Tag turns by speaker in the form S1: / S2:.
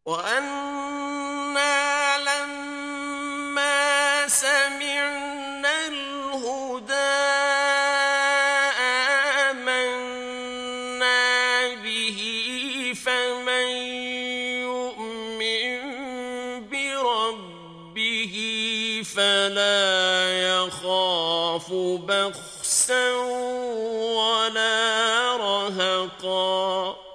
S1: وأنا لما سمعنا الهدى آمنا به فمن يؤمن بربه فلا يخاف بخسا ولا رهقا